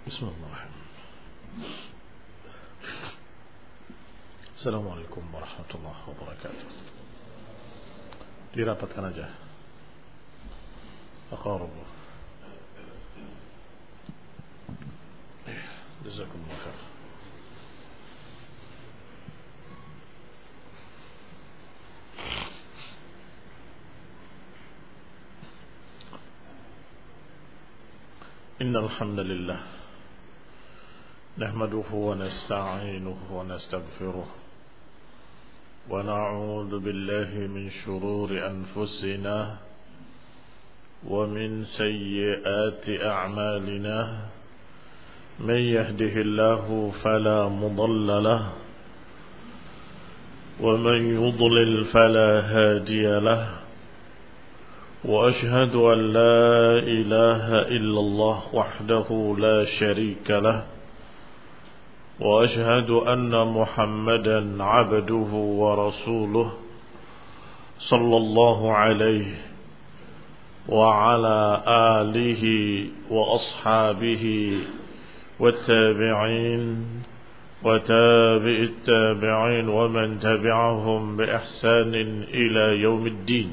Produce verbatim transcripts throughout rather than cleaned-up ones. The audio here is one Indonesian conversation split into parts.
Bismillahirrahmanirrahim. Assalamualaikum warahmatullahi wabarakatuh. Dirapatkan aja. Aqarab. Jazakumullah khair. Innal hamdalillah nahmaduhu wa nasta'inuhu wa nastaghfiruh wa na'udzu billahi min shururi anfusina wa min sayyiati a'malina man yahdihillahu fala mudilla lahu wa man yudlil fala hadiya lahu وأشهد أن لا إله إلا الله وحده لا شريك له وأشهد أن محمدا عبده ورسوله صلى الله عليه وعلى آله وأصحابه والتابعين وتابع التابعين ومن تبعهم بإحسان إلى يوم الدين.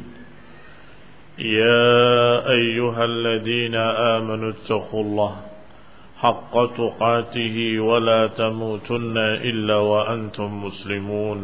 يا أيها الذين آمنوا اتقوا الله حق تقاته ولا تموتن إلا وأنتم مسلمون.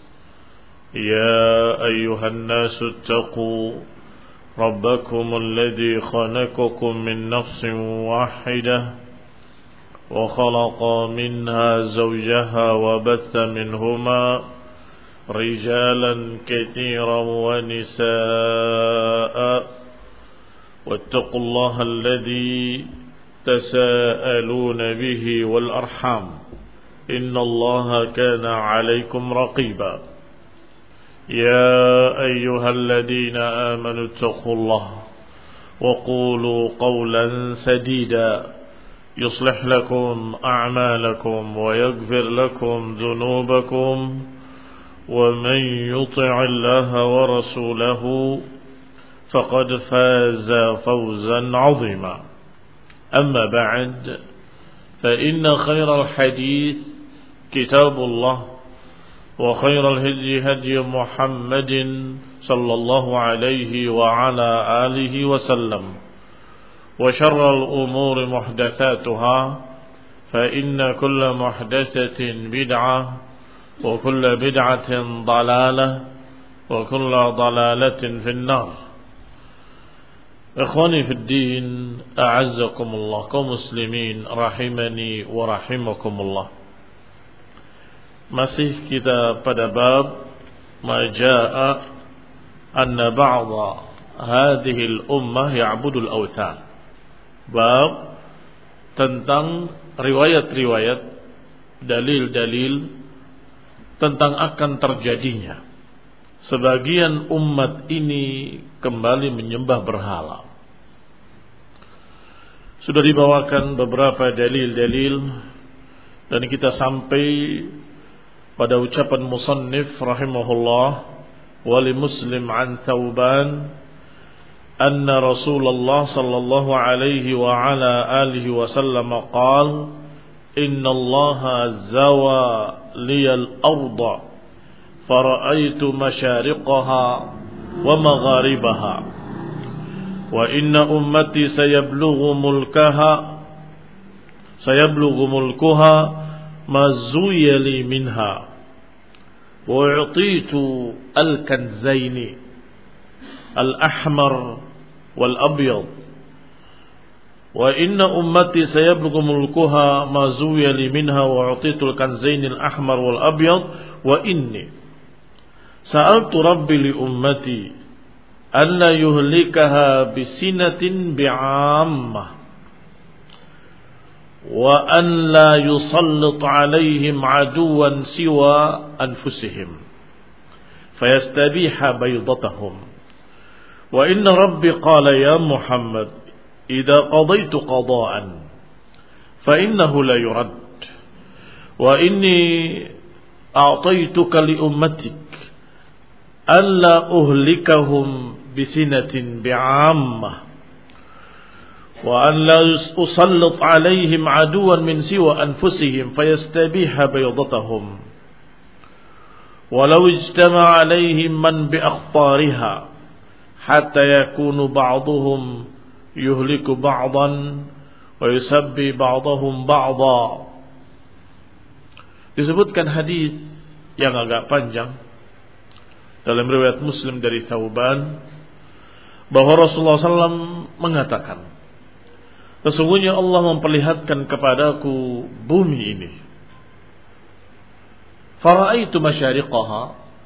يا أيها الناس اتقوا ربكم الذي خلقكم من نفس واحدة وخلق منها زوجها وبث منهما رجالا كثيرا ونساء واتقوا الله الذي تساءلون به والأرحام إن الله كان عليكم رقيبا. يا أيها الذين آمنوا اتقوا الله وقولوا قولا سديدا يصلح لكم أعمالكم ويغفر لكم ذنوبكم ومن يطع الله ورسوله فقد فاز فوزا عظيما. أما بعد فإن خير الحديث كتاب الله وخير الهدي هدي محمد صلى الله عليه وعلى آله وسلم وشر الأمور محدثاتها فإن كل محدثة بدعة وكل بدعة ضلالة وكل ضلالة في النار. إخواني في الدين أعزكم الله kaum muslimin rahimani wa rahimakumullah. Masih kita pada bab ma jaa anna ba'dha hadhihi al-ummah ya'budu al-awthan. Bab tentang riwayat-riwayat, dalil-dalil tentang akan terjadinya sebagian umat ini kembali menyembah berhala. Sudah dibawakan beberapa dalil-dalil dan kita sampai pada ucapan musannif rahimahullah wa li Muslim an Thawban anna Rasulullah sallallahu alaihi wa ala alihi wa sallam qala inna Allaha zawa liyal arda fara'aitu masyariqaha wa magharibaha wa inna ummati sayablughu mulkaha sayablughu mulkuha ma zuyali minha wa u'titu al-kanzaini al-ahmar wal-abyad wa inna ummati sayablughu mulkuha ma zuwiya li minha wa utitul kanzain al-ahmar wal abyad wa inni sa'altu rabbi li ummati an la yuhlikaha bisinatin bi'ammah wa an la yusallit alaihim aduwan siwa anfusihim fayastabiha baydatahum wa inna rabbi qala ya Muhammad إذا قضيت قضاء فإنه لا يرد وإني أعطيتك لأمتك ألا أهلكهم بسنة بعامة wa an la usallit alaihim aduwan min siwa anfusihim fayastabiha baydatahum walau ijtama alaihim man bi akhbariha hatta yakunu ba'dhum yuhliku ba'dan wa yusabbi ba'dahum ba'dha. Disebutkan hadis yang agak panjang dalam riwayat Muslim dari Thauban bahwa Rasulullah sallallahu alaihi wasallam mengatakan, sesungguhnya Allah memperlihatkan kepadaku bumi ini. Fara'aitu masyariqaha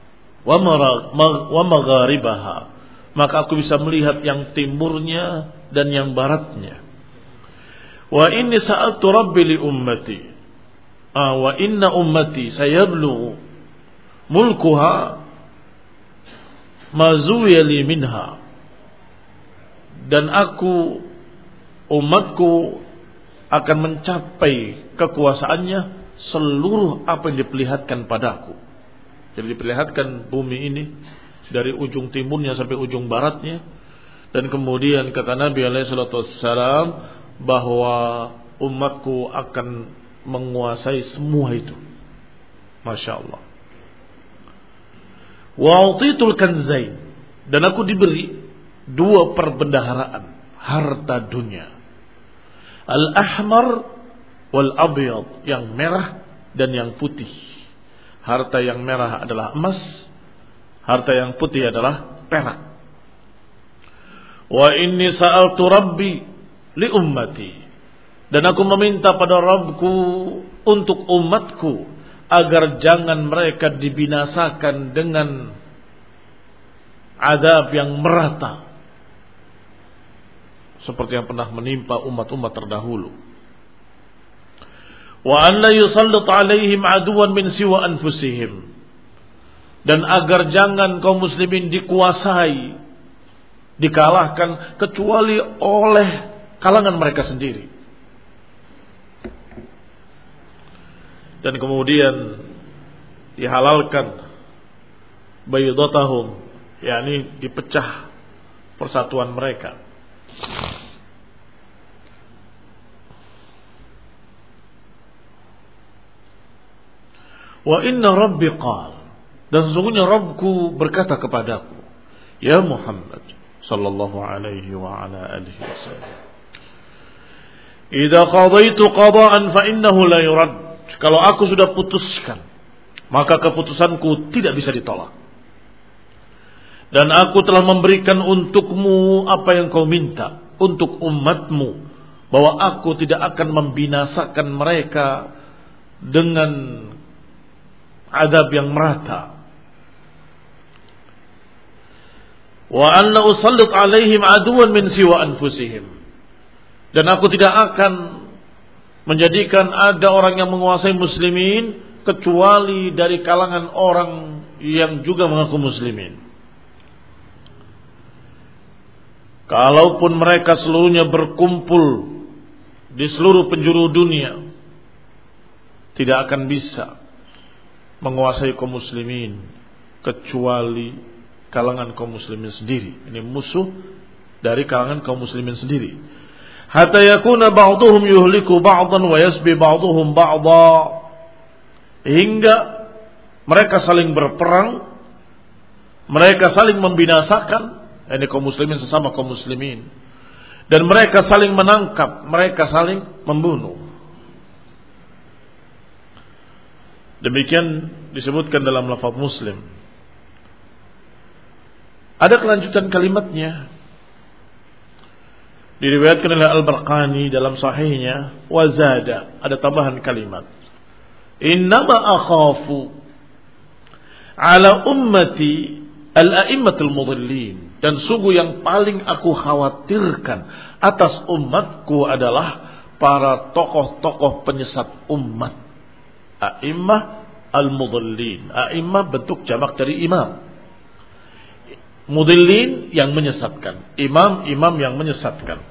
wa magharibaha. Maka aku bisa melihat yang timurnya dan yang baratnya. Wa inni sa'altu rabbi li ummati. Ah, wa inna ummati sayablughu mulkuha ma zuwiya li minha. Dan aku, umatku akan mencapai kekuasaannya seluruh apa yang diperlihatkan padaku. Jadi diperlihatkan bumi ini dari ujung timurnya sampai ujung baratnya. Dan kemudian kata Nabi alaihi salatu wassalam bahwa umatku akan menguasai semua itu. Masya Allah. Wa utitul kanzain. Dan aku diberi dua perbendaharaan harta dunia. Al-ahmar wal-abyad, yang merah dan yang putih. Harta yang merah adalah emas, harta yang putih adalah perak. Wa inni sa'altu rabbi li ummati. Dan aku meminta pada Rabbku untuk umatku agar jangan mereka dibinasakan dengan azab yang merata seperti yang pernah menimpa umat-umat terdahulu. Wa an la yusallit alaihim aduwan min siwa anfusihim. Dan agar jangan kaum muslimin dikuasai, dikalahkan kecuali oleh kalangan mereka sendiri. Dan kemudian dihalalkan baydatahum, yakni dipecah persatuan mereka. Wa inna rabbi qala, dan sesungguhnya Rabbku berkata kepadaku, ya Muhammad sallallahu alaihi wa ala alihi wasallam, idza qadaitu qada'an fa innahu la yurad. Kalau aku sudah putuskan, maka keputusanku tidak bisa ditolak. Dan aku telah memberikan untukmu apa yang kau minta, untuk umatmu, bahwa aku tidak akan membinasakan mereka dengan azab yang merata. Wa an la usallit alaihim aduwan min siwa anfusihim. Dan aku tidak akan menjadikan ada orang yang menguasai muslimin kecuali dari kalangan orang yang juga mengaku muslimin. Kalaupun mereka seluruhnya berkumpul di seluruh penjuru dunia, tidak akan bisa menguasai kaum muslimin kecuali kalangan kaum muslimin sendiri. Ini musuh dari kalangan kaum muslimin sendiri. Hatta yakuna ba'dhum yuhliku ba'dan wa yasbi ba'dhum ba'dha. Hingga mereka saling berperang, mereka saling membinasakan, ini kaum muslimin sesama kaum muslimin, dan mereka saling menangkap, mereka saling membunuh. Demikian disebutkan dalam lafaz Muslim. Ada kelanjutan kalimatnya, diriwayatkan oleh Al-Barqani dalam sahihnya, wazada, ada tambahan kalimat, innama akhafu ala ummati al-a'immatul mudhillin. Dan sungguh yang paling aku khawatirkan atas umatku adalah para tokoh-tokoh penyesat umat. A'immah al-mudhillin. A'immah bentuk jamak dari imam. Mudhillin yang menyesatkan. Imam-imam yang menyesatkan.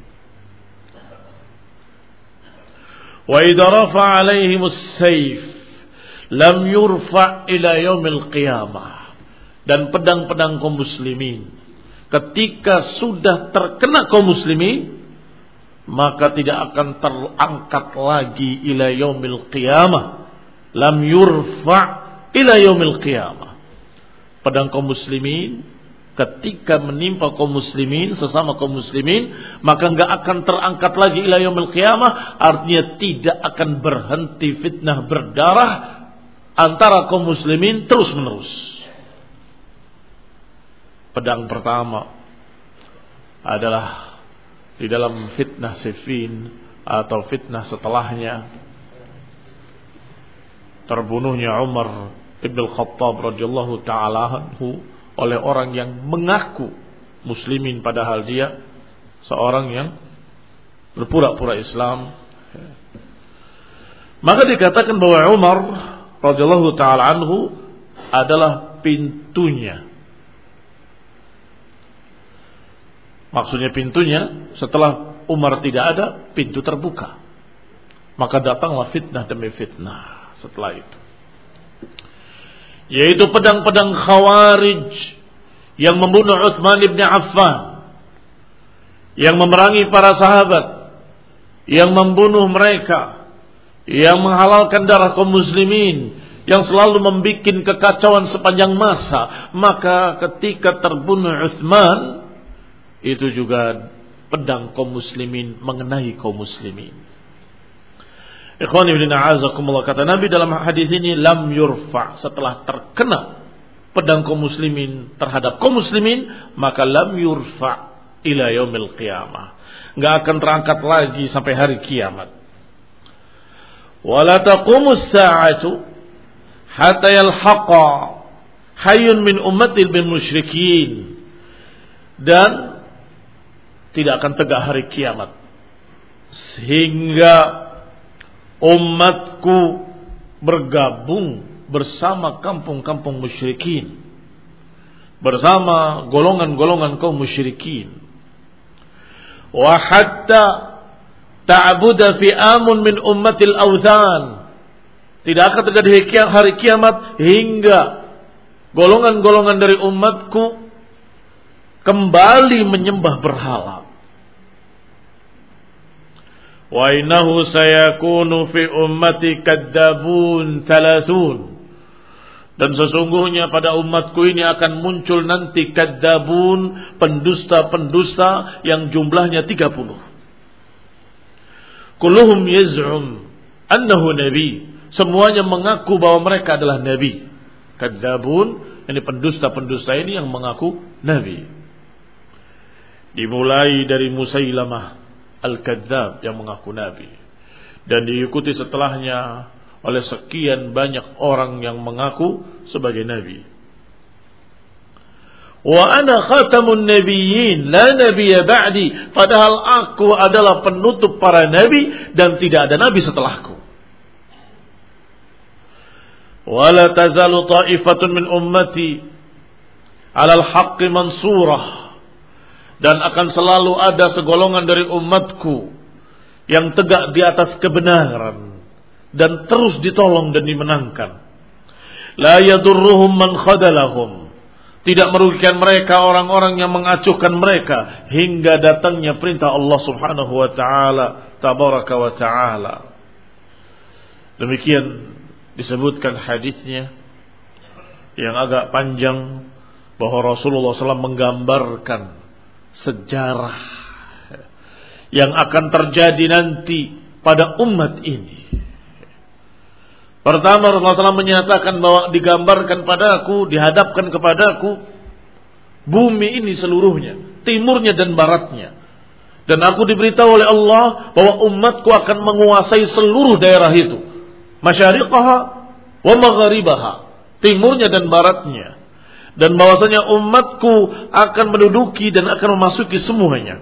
Wa idza rafa'a 'alaihimus sayf lam yurfa' ila yaumil qiyamah. Dan pedang-pedang kaum muslimin ketika sudah terkena kaum muslimin, maka tidak akan terangkat lagi ila yaumil qiyamah. Lam yurfa' ila yaumil qiyamah. Pedang kaum muslimin ketika menimpa kaum muslimin, sesama kaum muslimin, maka enggak akan terangkat lagi ila yaumil qiyamah, artinya tidak akan berhenti fitnah berdarah antara kaum muslimin terus menerus. Pedang pertama adalah di dalam fitnah Siffin atau fitnah setelahnya, terbunuhnya Umar Ibn Al-Khattab radhiyallahu ta'ala anhu oleh orang yang mengaku muslimin padahal dia seorang yang berpura-pura Islam. Maka dikatakan bahwa Umar radhiyallahu ta'ala anhu adalah pintunya. Maksudnya pintunya, setelah Umar tidak ada, pintu terbuka. Maka datanglah fitnah demi fitnah setelah itu. Yaitu pedang-pedang Khawarij yang membunuh Utsman ibn Affan, yang memerangi para sahabat, yang membunuh mereka, yang menghalalkan darah kaum muslimin, yang selalu membuat kekacauan sepanjang masa. Maka ketika terbunuh Utsman, itu juga pedang kaum muslimin mengenai kaum muslimin. Ikhwani fillah a'azakumullah, kata Nabi dalam hadis ini, lam yurfa, setelah terkena pedang kaum muslimin terhadap kaum muslimin, maka lam yurfa ila yaumil qiyamah, enggak akan terangkat lagi sampai hari kiamat. Wala taqumus sa'atu hatta yalhaqa hayyun min ummatil bil musyrikin, dan tidak akan tegak hari kiamat sehingga umatku bergabung bersama kampung-kampung musyrikin, bersama golongan-golongan kaum musyrikin. Wa hatta ta'budu fi amun min ummatil awthan, tidak akan terjadi hari kiamat hingga golongan-golongan dari umatku kembali menyembah berhala. Wa innahu sayakunu fi ummati kadzabun thalathun, dan sesungguhnya pada umatku ini akan muncul nanti kadzabun, pendusta-pendusta yang jumlahnya tiga puluh. Kulluhum yaz'um annahu nabi, semuanya mengaku bahwa mereka adalah nabi. Kadzabun, ini pendusta-pendusta ini yang mengaku nabi. Dimulai dari Musailamah Al-Kadzab yang mengaku nabi, dan diikuti setelahnya oleh sekian banyak orang yang mengaku sebagai nabi. Wa ana khatamun nabiyyin la nabiyya ba'di, padahal aku adalah penutup para nabi dan tidak ada nabi setelahku. Wa la tazalu ta'ifatun min ummati 'alal haqqi mansurah, dan akan selalu ada segolongan dari umatku yang tegak di atas kebenaran dan terus ditolong dan dimenangkan. La yadurruhum man khadalahum, tidak merugikan mereka orang-orang yang mengacuhkan mereka hingga datangnya perintah Allah Subhanahu wa taala tabaraka wa taala. Demikian disebutkan hadisnya yang agak panjang bahwa Rasulullah sallallahu alaihi wasallam menggambarkan sejarah yang akan terjadi nanti pada umat ini. Pertama, Rasulullah sallallahu alaihi wasallam menyatakan bahwa digambarkan padaku, dihadapkan kepadaku bumi ini seluruhnya, timurnya dan baratnya, dan aku diberitahu oleh Allah bahwa umatku akan menguasai seluruh daerah itu, masyariqaha wa magharibaha, timurnya dan baratnya, dan bahwasanya umatku akan menduduki dan akan memasuki semuanya.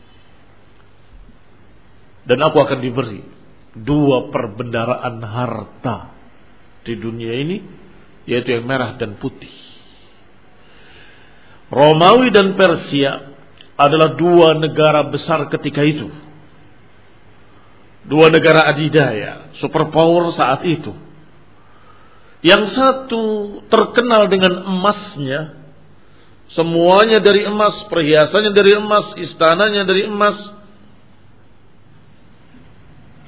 Dan aku akan diberi dua perbendaraan harta di dunia ini, yaitu yang merah dan putih. Romawi dan Persia adalah dua negara besar ketika itu, dua negara adidaya, superpower saat itu. Yang satu terkenal dengan emasnya, semuanya dari emas, perhiasannya dari emas, istananya dari emas.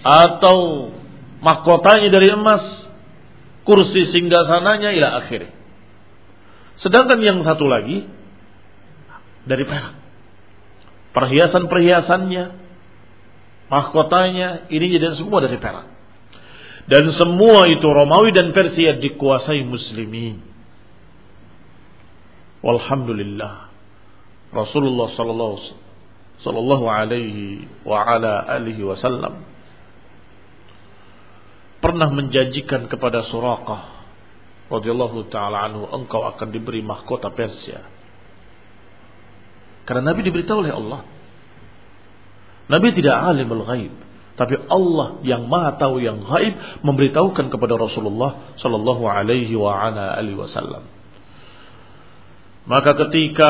atau mahkotanya dari emas, kursi singgasananya ila akhirnya. Sedangkan yang satu lagi dari perak. Perhiasan-perhiasannya, mahkotanya, ini dan semua dari perak. Dan semua itu Romawi dan Persia dikuasai muslimin. Walhamdulillah. Rasulullah sallallahu sallallahu alaihi wa ala alihi wasallam pernah menjanjikan kepada Suraqah radhiyallahu taala anhu, engkau akan diberi mahkota Persia. Karena Nabi diberitahu oleh Allah. Nabi tidak alimul ghaib, tapi Allah yang Maha tahu yang ghaib memberitahukan kepada Rasulullah sallallahu alaihi wa ala alihi wasallam. Maka ketika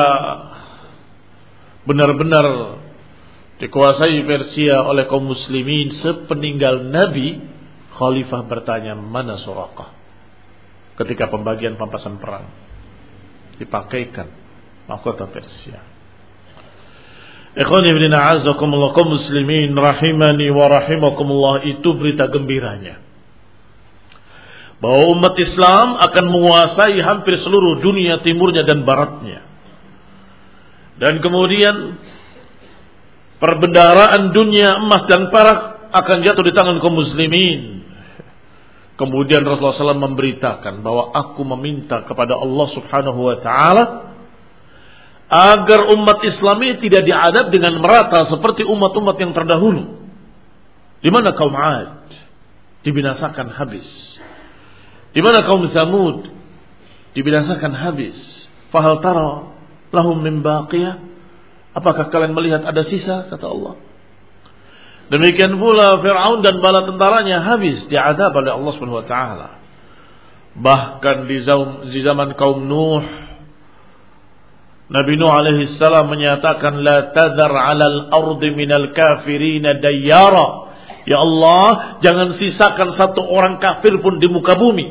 benar-benar dikuasai Persia oleh kaum muslimin sepeninggal Nabi, khalifah bertanya, mana Suraqah? Ketika pembagian pampasan perang dipakaikan mahkota Persia. Ikhwani fillah a'azzakumullah, kaum muslimin rahimani wa rahimakumullah, itu berita gembiranya bahwa umat Islam akan menguasai hampir seluruh dunia timurnya dan baratnya. Dan kemudian perbendaharaan dunia emas dan perak akan jatuh di tangan kaum muslimin. Kemudian Rasulullah shallallahu alaihi wasallam memberitakan bahwa aku meminta kepada Allah subhanahu wa ta'ala agar umat Islam ini tidak diadab dengan merata seperti umat-umat yang terdahulu. Di mana kaum Ad dibinasakan habis, di mana kaum Tsamud dibinasakan habis. Fahal tara lahum min baqiyah? Apakah kalian melihat ada sisa? Kata Allah. Demikian pula Fir'aun dan bala tentaranya habis diadab oleh Allah Subhanahu wa taala. Bahkan di zaman kaum Nuh, Nabi Nuh alaihi salam menyatakan, la tadhar 'alal ardi minal kafirina dayyara. Ya Allah, jangan sisakan satu orang kafir pun di muka bumi.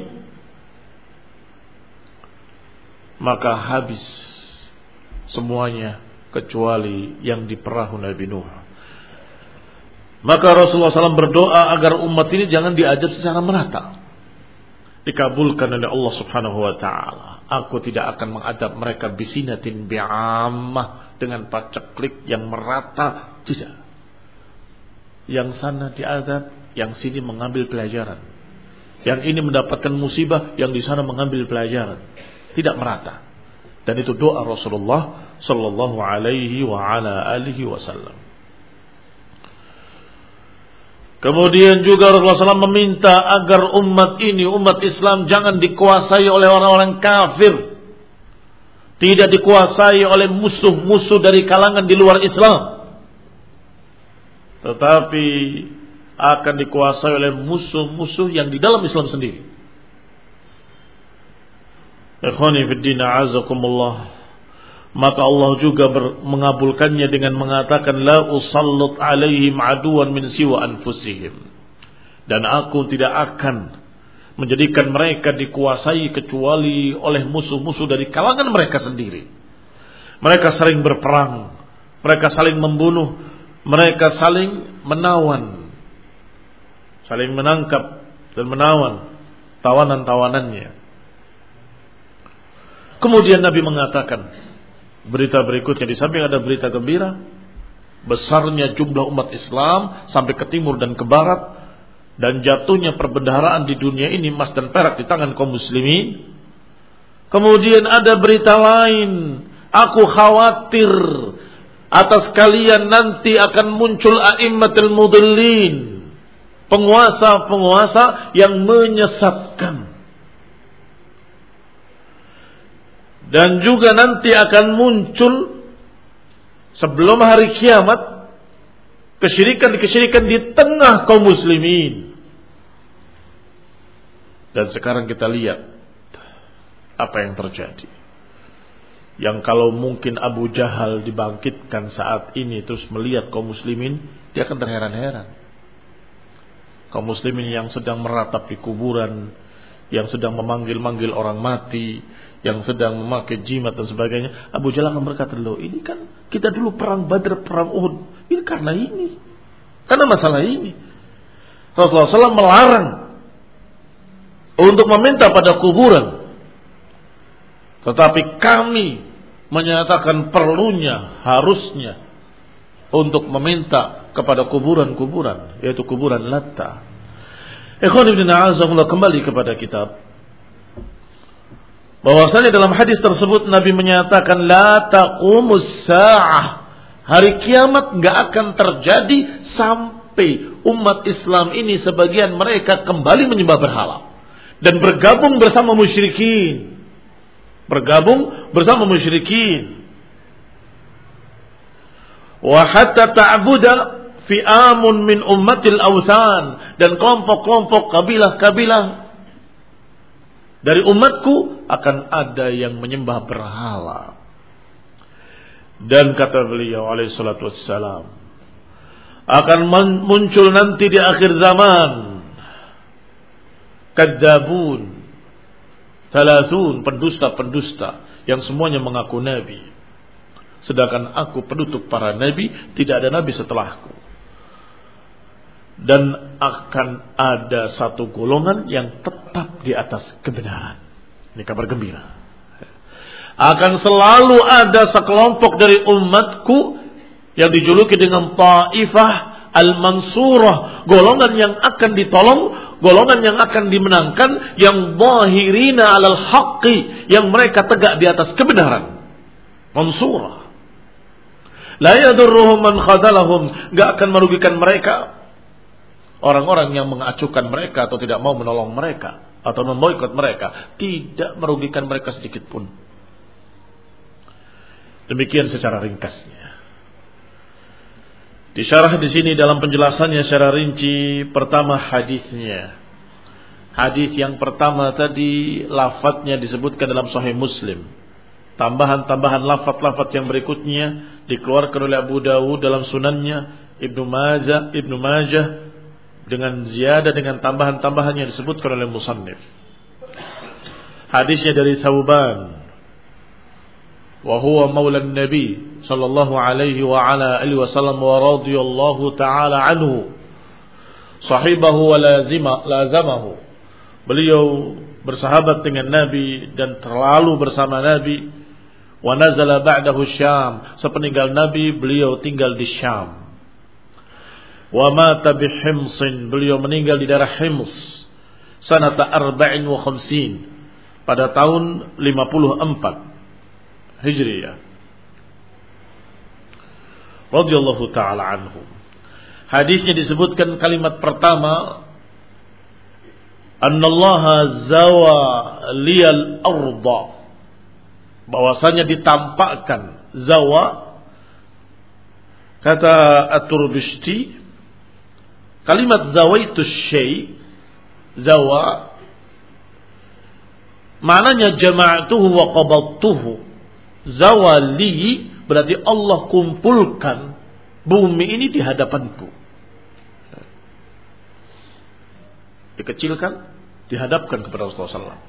Maka habis semuanya kecuali yang di perahu Nabi Nuh. Maka Rasulullah shallallahu alaihi wasallam berdoa agar umat ini jangan diajab secara merata. Dikabulkan oleh Allah subhanahu wa ta'ala. Aku tidak akan mengadab mereka bisinatin bi'ammah, dengan paceklik yang merata. Tidak. Yang sana diadab, yang sini mengambil pelajaran. Yang ini mendapatkan musibah, yang di sana mengambil pelajaran. Tidak merata. Dan itu doa Rasulullah sallallahu alaihi wa ala alihi wasallam. Kemudian juga Rasulullah shallallahu alaihi wasallam meminta agar umat ini, umat Islam, jangan dikuasai oleh orang-orang kafir. Tidak dikuasai oleh musuh-musuh dari kalangan di luar Islam. Tetapi akan dikuasai oleh musuh-musuh yang di dalam Islam sendiri. Ikhwani fiddin a'azakumullah. Maka Allah juga ber, mengabulkannya dengan mengatakan, la usallut alaihim aduwan min siwa anfusihim. Dan aku tidak akan menjadikan mereka dikuasai kecuali oleh musuh-musuh dari kalangan mereka sendiri. Mereka saling berperang, mereka saling membunuh, mereka saling menawan, saling menangkap dan menawan tawanan-tawanannya. Kemudian Nabi mengatakan, berita berikutnya, di samping ada berita gembira, besarnya jumlah umat Islam sampai ke timur dan ke barat, dan jatuhnya perbendaharaan di dunia ini emas dan perak di tangan kaum muslimin. Kemudian ada berita lain, aku khawatir atas kalian nanti akan muncul a'immatul mudillin, penguasa-penguasa yang menyesatkan. Dan juga nanti akan muncul sebelum hari kiamat kesyirikan-kesyirikan di tengah kaum muslimin. Dan sekarang kita lihat apa yang terjadi. Yang kalau mungkin Abu Jahal dibangkitkan saat ini terus melihat kaum muslimin, dia akan terheran-heran. Kaum muslimin yang sedang meratap di kuburan, yang sedang memanggil-manggil orang mati, yang sedang memakai jimat dan sebagainya. Abu Jahal akan berkata, loh ini kan kita dulu perang Badr, perang Uhud, ini karena ini, karena masalah ini. Rasulullah shallallahu alaihi wasallam melarang untuk meminta pada kuburan. Tetapi kami menyatakan perlunya, harusnya untuk meminta kepada kuburan-kuburan, yaitu kuburan Latta. Ikhwan ibn a'azakumullah, kembali kepada kitab. Bahwasanya dalam hadis tersebut Nabi menyatakan la taqumus sa'ah. Hari kiamat enggak akan terjadi sampai umat Islam ini sebagian mereka kembali menyembah berhala dan bergabung bersama musyrikin. Bergabung bersama musyrikin. Wa hatta ta'buda fi'amun min ummatil awthan, dan kelompok-kelompok kabilah-kabilah dari umatku akan ada yang menyembah berhala. Dan kata beliau alaihi salatu wassalam, akan muncul nanti di akhir zaman kadzabun, thalathun, pendusta-pendusta yang semuanya mengaku nabi. Sedangkan aku penutup para nabi, tidak ada nabi setelahku. Dan akan ada satu golongan yang tetap di atas kebenaran. Ini kabar gembira. Akan selalu ada sekelompok dari umatku yang dijuluki dengan Taifah Al-Mansurah, golongan yang akan ditolong, golongan yang akan dimenangkan, yang zahirina 'alal haqqi, yang mereka tegak di atas kebenaran. Mansurah. La yadurruhum man khadalahum, enggak akan merugikan mereka orang-orang yang mengacuhkan mereka atau tidak mau menolong mereka atau memboikot mereka, tidak merugikan mereka sedikit pun. Demikian secara ringkasnya. Disyarah di sini dalam penjelasannya secara rinci. Pertama, hadisnya. Hadis yang pertama tadi lafadznya disebutkan dalam Sahih Muslim. Tambahan-tambahan lafadz-lafadz yang berikutnya dikeluarkan oleh Abu Dawud dalam sunannya, Ibnu Majah, Ibnu Majah dengan ziyadah, dengan tambahan-tambahan yang disebutkan oleh musannif. Hadisnya dari Thauban, wa huwa maula Nabi sallallahu alaihi wa ala alihi wasallam wa radhiyallahu taala anhu, sahibahu wa lazima lazamahu. Beliau bersahabat dengan Nabi dan terlalu bersama Nabi. Wa nazala ba'dahu Syam, sepeninggal Nabi beliau tinggal di Syam. Wa mata bi Himsin, beliau meninggal di daerah Hims sanata arba'in wa khamsin, pada tahun lima puluh empat Hijriyah. Radhiyallahu taala anhu. Hadisnya disebutkan kalimat pertama, annallaha zawa liyal arda, bahwasanya ditampakkan zawa. Kata At-Turbishti, kalimat zawaitu syai', zawa maknanya jama'atuhu wa qabadtuhu. Zawali berarti Allah kumpulkan bumi ini di hadapanku, dikecilkan, dihadapkan kepada Rasulullah sallallahu alaihi wasallam.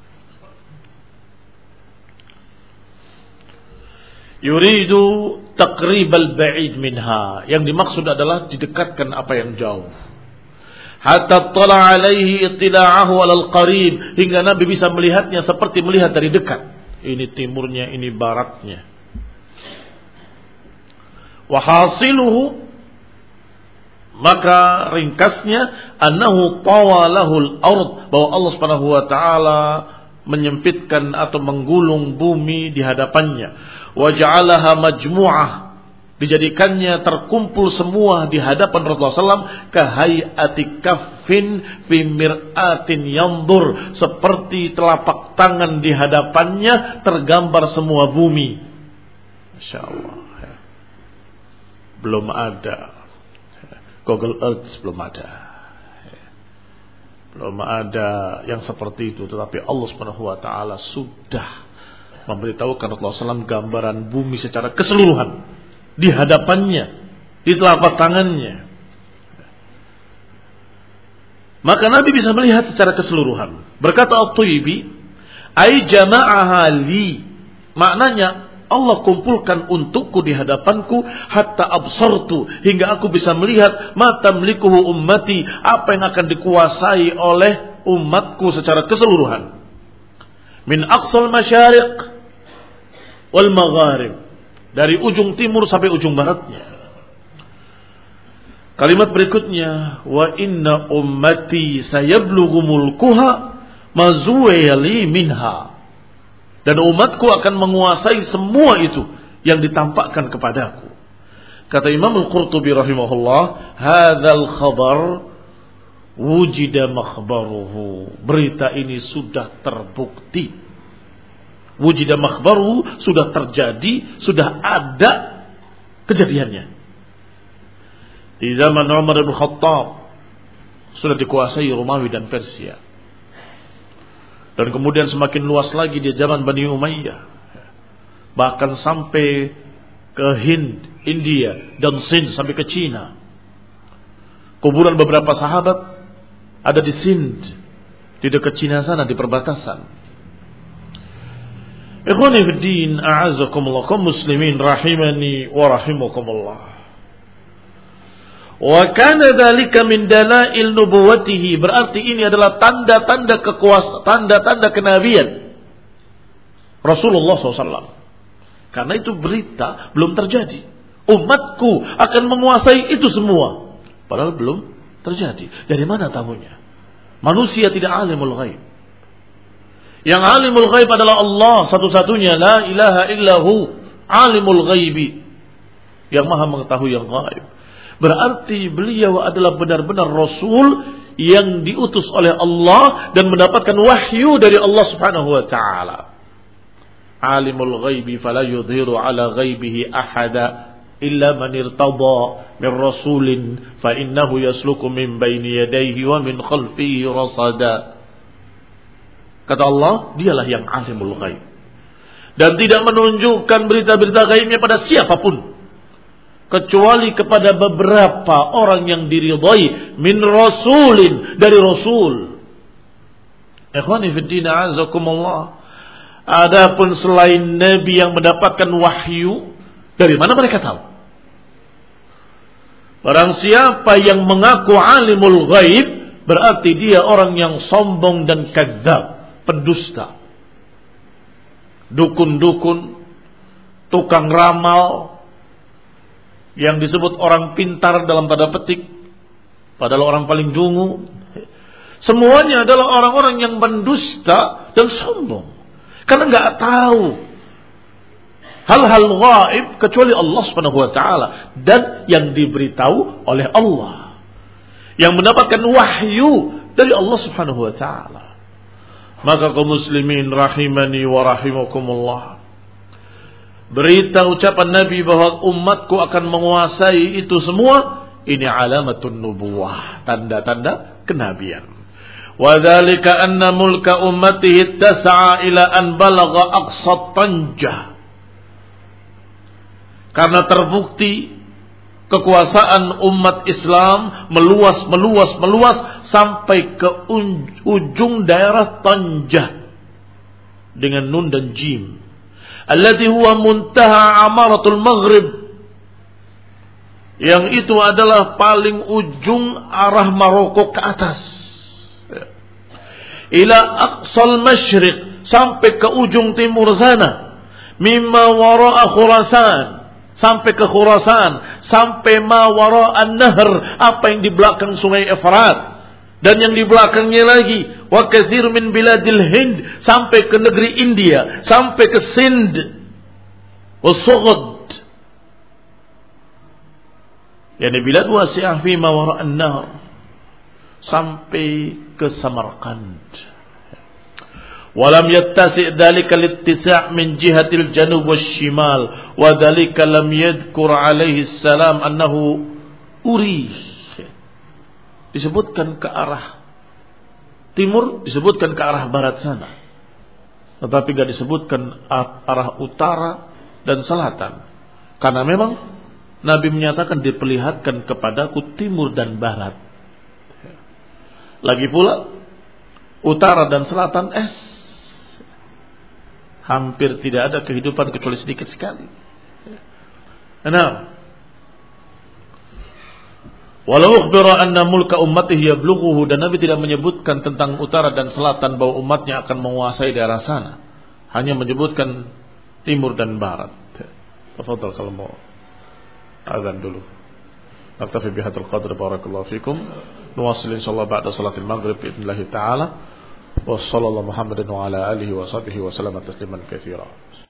Yuridu taqribal ba'id minha, yang dimaksud adalah didekatkan apa yang jauh. Hatta tala alaihi ittila'ahu alal qarib, hingga Nabi bisa melihatnya seperti melihat dari dekat. Ini timurnya, ini baratnya. Wahasiluhu, maka ringkasnya, annahu tawalahul ard, bahwa Allah Subhanahu wa taala menyempitkan atau menggulung bumi di hadapannya. Wa ja'alaha majmu'ah, dijadikannya terkumpul semua di hadapan Rasulullah sallallahu alaihi wasallam, kahayati kaffin fi mir'atin yandur, seperti telapak tangan di hadapannya tergambar semua bumi. Masya Allah. Belum ada Google Earth, belum ada. Belum ada yang seperti itu, tetapi Allah Subhanahu wa taala sudah memberitahukan Rasulullah sallallahu alaihi wasallam gambaran bumi secara keseluruhan di hadapannya, di telapak tangannya. Maka Nabi bisa melihat secara keseluruhan. Berkata At-Thayyibi, ai jama'aha li, maknanya Allah kumpulkan untukku di hadapanku hatta absartu, hingga aku bisa melihat mata mlikuhu ummati, apa yang akan dikuasai oleh umatku secara keseluruhan. Min aqsal masyariq wal magharib, dari ujung timur sampai ujung baratnya. Kalimat berikutnya, wa inna ummati sayablughu mulkuha mazuwali minha, dan umatku akan menguasai semua itu yang ditampakkan kepadaku. Kata Imam Al-Qurtubi rahimahullah, hadzal khabar wujida makhbaruhu, berita ini sudah terbukti. Wujida makhbaruhu, sudah terjadi, sudah ada kejadiannya. Di zaman Umar bin Khattab sudah dikuasai Romawi dan Persia. Dan kemudian semakin luas lagi di zaman Bani Umayyah. Bahkan sampai ke Hind, India, dan Sind, sampai ke Cina. Kuburan beberapa sahabat ada di Sind, di dekat Cina sana, di perbatasan. Ikhwani fi din, a'azzakumullah, kaum muslimin rahimani wa rahimakumullah. Wa kana dzalika min dalail nubuwwatihi, berarti ini adalah tanda-tanda kekuasaan, tanda-tanda kenabian Rasulullah shallallahu alaihi wasallam. Karena itu berita belum terjadi. Umatku akan menguasai itu semua, padahal belum terjadi. Dari mana tahunya? Manusia tidak alimul ghaib. Yang alimul ghaib adalah Allah satu-satunya, la ilaha illahu, alimul ghaibi, yang maha mengetahui yang ghaib. Berarti beliau adalah benar-benar Rasul yang diutus oleh Allah dan mendapatkan wahyu dari Allah Subhanahu wa taala. Alimul ghaibi fala yudhiru ala ghaibihi ahada illa man irtada min rasulin fa innahu yasluku min baini yadayhi wa min khalfihi rasada. Kata Allah, dialah yang alimul ghaib dan tidak menunjukkan berita-berita gaibnya pada siapapun kecuali kepada beberapa orang yang diridhai min rasulin, dari rasul. Ikhwani fi din, a'azakumullah. Adapun selain nabi yang mendapatkan wahyu, dari mana mereka tahu? Barang siapa yang mengaku alimul ghaib, berarti dia orang yang sombong dan kadzab, pendusta, dukun-dukun, tukang ramal, yang disebut orang pintar dalam tanda petik, padahal orang paling dungu. Semuanya adalah orang-orang yang mendusta dan sombong, karena nggak tahu hal-hal gaib kecuali Allah Subhanahu wa taala, dan yang diberitahu oleh Allah, yang mendapatkan wahyu dari Allah Subhanahu wa taala. Maka kaum muslimin rahimani wa rahimakumullah, berita ucapan Nabi bahwa umatku akan menguasai itu semua, ini alamatun nubuwah, tanda-tanda kenabian. Wa dzalika anna mulka ummatihi tas'a ila an balagha aqsat tanjah. Karena terbukti kekuasaan umat Islam meluas, meluas, meluas sampai ke ujung daerah Tanjah dengan nun dan jim. Alladhi huwa muntaha amaratul maghrib, yang itu adalah paling ujung arah Maroko ke atas. Ila aqsal masyriq, sampai ke ujung timur sana. Mimma wara'a Khurasan, sampai ke Khurasan, sampai ma wara'an nahr, apa yang di belakang sungai Efrat, dan yang di belakangnya lagi, wa katsir min biladil Hind, sampai ke negeri India, sampai ke Sind, wa Sughd, yani bilad wasi'ah fi ma wara'an nahr, sampai ke Samarkand. Walam yattasi' dhalika littisa' min jihatil janub washimal, wa dhalika lam yadhkur alaihi salam annahu uri. Disebutkan ke arah timur, disebutkan ke arah barat sana, tetapi tidak disebutkan arah utara dan selatan, karena memang Nabi menyatakan diperlihatkan kepadaku timur dan barat. Lagi pula utara dan selatan es. hampir tidak ada kehidupan kecuali sedikit sekali. Nah, walau ukhbira anna mulka ummatihi yablughuhu, dan Nabi tidak menyebutkan tentang utara dan selatan bahwa umatnya akan menguasai daerah sana, hanya menyebutkan timur dan barat. Tafadhal kalau mau azan dulu. Naktafi bihadzal qadr, barakallahu fikum. Nuwassil insyaallah ba'da salatil maghrib biidznillah taala. Wa sallallahu Muhammadin wa ala alihi wa sahbihi wa sallama tasliman katsira.